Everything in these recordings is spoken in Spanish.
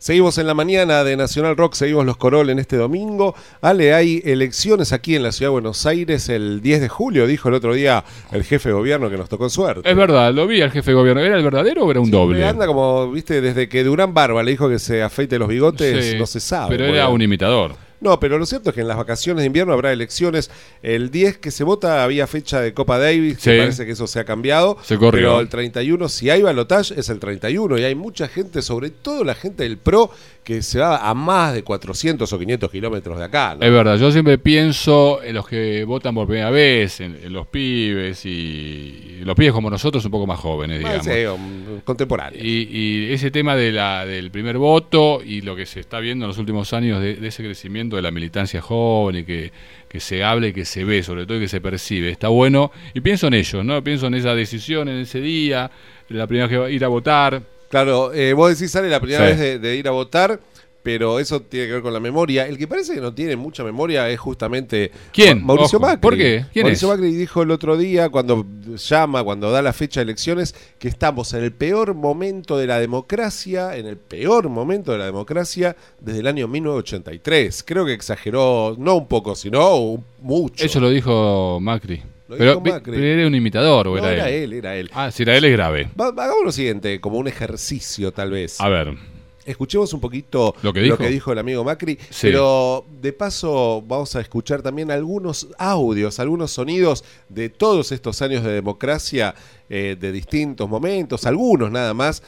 Seguimos en la mañana de Nacional Rock, seguimos los Corol en este domingo. Ale, hay elecciones aquí en la ciudad de Buenos Aires el 10 de julio, dijo el otro día el jefe de gobierno que nos tocó suerte. Es verdad, lo vi al jefe de gobierno. ¿Era el verdadero o era un doble? Anda como, viste, desde que Durán Barba le dijo que se afeite los bigotes, Sí, no se sabe. pero era un imitador. No, pero lo cierto es que en las vacaciones de invierno habrá elecciones. El 10 que se vota había fecha de Copa Davis, Sí. que parece que eso se ha cambiado. Se corrió. Pero el 31, si hay balotaje, es el 31. Y hay mucha gente, sobre todo la gente del PRO, que se va a más de 400 o 500 kilómetros de acá, ¿no? Es verdad, yo siempre pienso en los que votan por primera vez, en los pibes y los pibes como nosotros un poco más jóvenes, digamos. Sí, contemporáneos. Y ese tema del primer voto y lo que se está viendo en los últimos años de ese crecimiento de la militancia joven y que se hable y que se ve, sobre todo y que se percibe, está bueno. Y pienso en ellos, ¿no? Pienso en esa decisión, en ese día, la primera vez que va a ir a votar. Claro, vos decís, sale la primera Sí. vez de ir a votar, pero eso tiene que ver con la memoria. El que parece que no tiene mucha memoria es justamente ¿Quién? Mauricio Ojo. Macri. ¿Por qué? ¿Quién Mauricio es? Macri dijo el otro día, cuando da la fecha de elecciones, que estamos en el peor momento de la democracia, desde el año 1983. Creo que exageró, no un poco, sino mucho. Eso lo dijo Macri. Lo Pero, dijo Macri. pero era un imitador o No, era era él. Ah, si era él es grave. Hagamos lo siguiente, como un ejercicio tal vez. A ver. Escuchemos un poquito ¿Lo que dijo el amigo Macri, Sí. pero de paso vamos a escuchar también algunos audios, algunos sonidos de todos estos años de democracia, de distintos momentos, algunos nada más,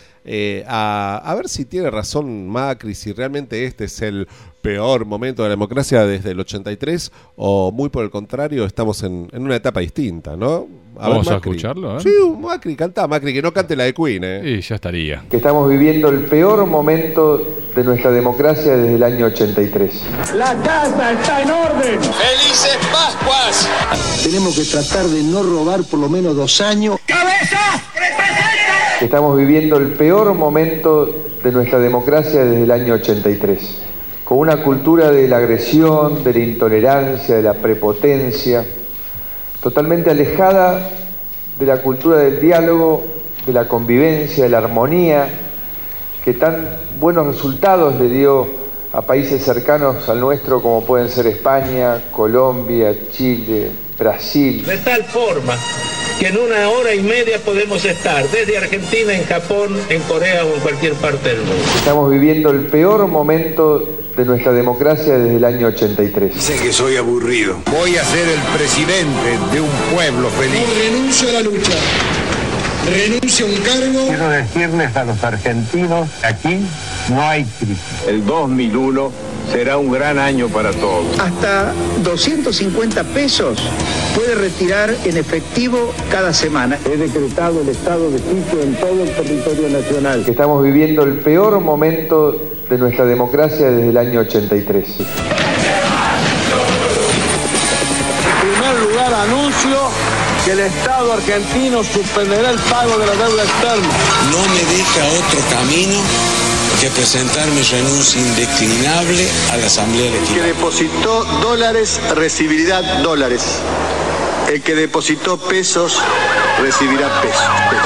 a ver si tiene razón Macri, si realmente este es el peor momento de la democracia desde el 83 o muy por el contrario estamos en una etapa distinta, ¿no? Vamos a Macri. escucharlo, ¿eh? Sí, Macri, cantá Macri, que no cante la de Queen, Y ya estaría. Que estamos viviendo el peor momento de nuestra democracia desde el año 83. La casa está en orden. ¡Felices Pascuas! Tenemos que tratar de no robar por lo menos 2 años. ¡Cabeza! ¡Representa! Que estamos viviendo el peor momento de nuestra democracia desde el año 83. Con una cultura de la agresión, de la intolerancia, de la prepotencia, totalmente alejada de la cultura del diálogo, de la convivencia, de la armonía, que tan buenos resultados le dio a países cercanos al nuestro como pueden ser España, Colombia, Chile, Brasil. De tal forma que en 1 hora y media podemos estar desde Argentina, en Japón, en Corea o en cualquier parte del mundo. Estamos viviendo el peor momento de nuestra democracia desde el año 83. Dicen que soy aburrido. Voy a ser el presidente de un pueblo feliz. Renuncio a la lucha. Renuncio a un cargo. Quiero decirles a los argentinos, aquí no hay crisis. El 2001 será un gran año para todos. Hasta 250 pesos puede retirar en efectivo cada semana. He decretado el estado de sitio en todo el territorio nacional. Que estamos viviendo el peor momento de nuestra democracia desde el año 83. En primer lugar, anuncio que el Estado argentino suspenderá el pago de la deuda externa. No me deja otro camino que presentar mi renuncia indeclinable a la Asamblea El que Legislativa. depositó dólares recibirá dólares. El que depositó pesos recibirá pesos.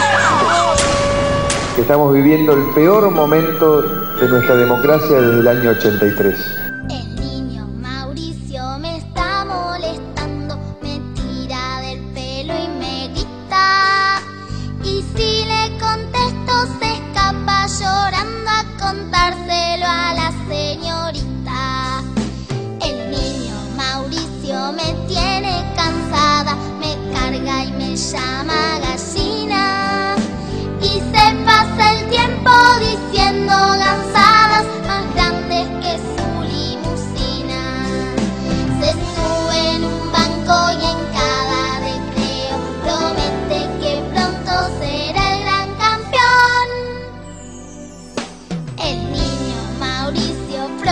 Que estamos viviendo el peor momento de nuestra democracia desde el año 83. El niño Mauricio me está molestando, me tira del pelo y me grita. Y si le contesto se escapa llorando a contárselo a la señorita. El niño Mauricio me tiene cansada, me carga y me llama gallina. Y se pasa el tiempo diciendo gansadas más grandes que su limusina. Se sube en un banco y en cada recreo promete que pronto será el gran campeón. El niño Mauricio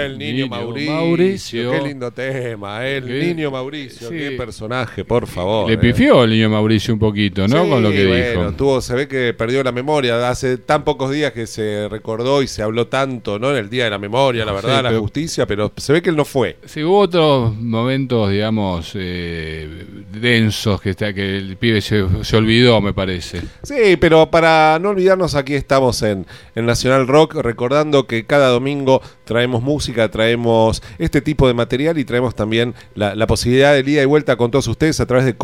El Niño Mauricio. Qué lindo tema, Niño Mauricio. Sí. Qué personaje, por favor. Le pifió el Niño Mauricio un poquito, ¿no? Sí, con lo que bueno, dijo. se ve que perdió la memoria. Hace tan pocos días que se recordó y se habló tanto, ¿no? En el Día de la Memoria, la verdad, la justicia, pero se ve que él no fue. Sí, hubo otros momentos, digamos, densos que el pibe se olvidó, me parece. Sí, pero para no olvidarnos, aquí estamos en Nacional Rock, recordando que cada domingo traemos música, traemos este tipo de material y traemos también la posibilidad de ida y vuelta con todos ustedes a través de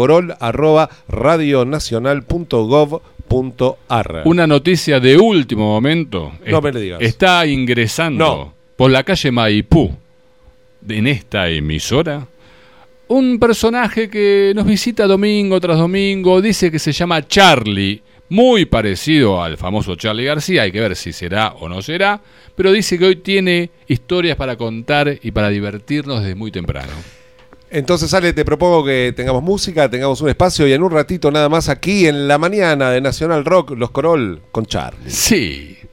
corol@radionacional.gov.ar. Una noticia de último momento. No me le digas. Está ingresando por la calle Maipú, en esta emisora, un personaje que nos visita domingo tras domingo. Dice que se llama Charlie, muy parecido al famoso Charly García. Hay que ver si será o no será, pero dice que hoy tiene historias para contar y para divertirnos desde muy temprano. Entonces, Ale, te propongo que tengamos música, tengamos un espacio y en un ratito nada más aquí en la mañana de Nacional Rock, Los Corol con Charlie. Sí.